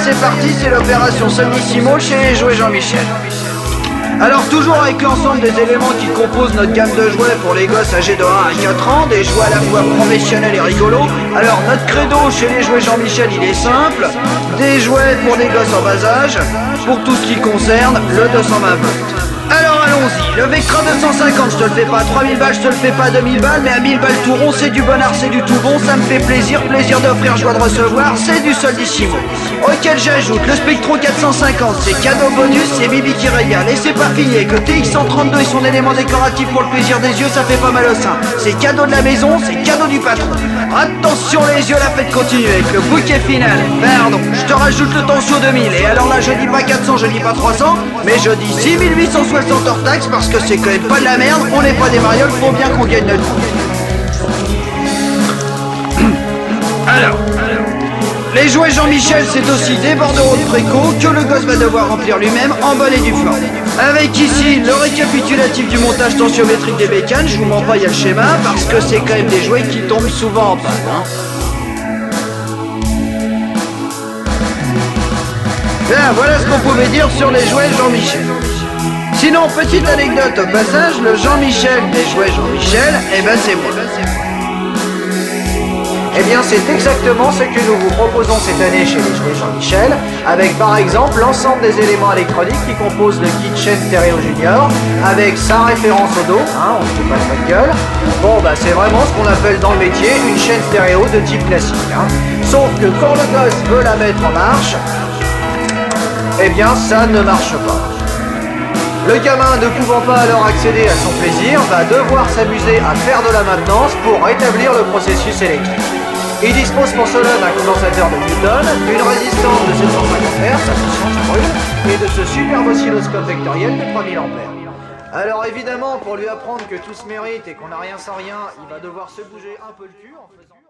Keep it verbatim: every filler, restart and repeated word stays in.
c'est parti, c'est l'opération Solissimo chez les jouets Jean-Michel. Alors toujours avec l'ensemble des éléments qui composent notre gamme de jouets pour les gosses âgés de un à quatre ans, des jouets à la fois professionnels et rigolos. Alors notre credo chez les jouets Jean-Michel il est simple, des jouets pour des gosses en bas âge, pour tout ce qui concerne le deux cent vingt volts. Alors allons-y, le Vectra deux cent cinquante, je te le fais pas à trois mille balles, je te le fais pas à deux mille balles, mais à mille balles tout rond, c'est du bon art, c'est du tout bon, ça me fait plaisir, plaisir d'offrir, joie de recevoir, c'est du Solissimo. Auquel j'ajoute le Spectro quatre cent cinquante, c'est cadeau bonus, c'est Bibi qui régale, et c'est pas fini, que T X cent trente-deux et son élément décoratif pour le plaisir des yeux, ça fait pas mal au sein. C'est cadeau de la maison, c'est cadeau du patron. Attention les yeux, la fête continue avec le bouquet final. Pardon, je te rajoute le Tensio deux mille, et alors là je dis pas quatre cents, je dis pas trois cents, mais je dis six mille huit cent soixante hors taxe parce que c'est quand même pas de la merde, on n'est pas des marioles, faut bien qu'on gagne notre vie. Alors, les jouets Jean-Michel, c'est aussi des bordereaux de préco que le gosse va devoir remplir lui-même en bonne et due forme. Avec ici le récapitulatif du montage tensiométrique des bécanes, je vous mens pas, il y a le schéma, parce que c'est quand même des jouets qui tombent souvent en panne. Hein. Bien, voilà ce qu'on pouvait dire sur les jouets Jean-Michel. Sinon, petite anecdote au passage, le Jean-Michel des jouets Jean-Michel, eh ben c'est moi. Eh bien c'est exactement ce que nous vous proposons cette année chez les jouets Jean-Michel, avec par exemple l'ensemble des éléments électroniques qui composent le kit chaîne stéréo junior, avec sa référence au dos, hein, on ne fait pas de gueule. Bon bah c'est vraiment ce qu'on appelle dans le métier une chaîne stéréo de type classique. Hein. Sauf que quand le gosse veut la mettre en marche, eh bien ça ne marche pas. Le gamin ne pouvant pas alors accéder à son plaisir va devoir s'amuser à faire de la maintenance pour rétablir le processus électrique. Il dispose pour cela d'un condensateur de Newton, d'une résistance de sept cent cinquante hertz, attention ça brûle, et de ce superbe oscilloscope vectoriel de trois mille ampères. Alors évidemment, pour lui apprendre que tout se mérite et qu'on n'a rien sans rien, il va devoir se bouger un peu le cul en faisant...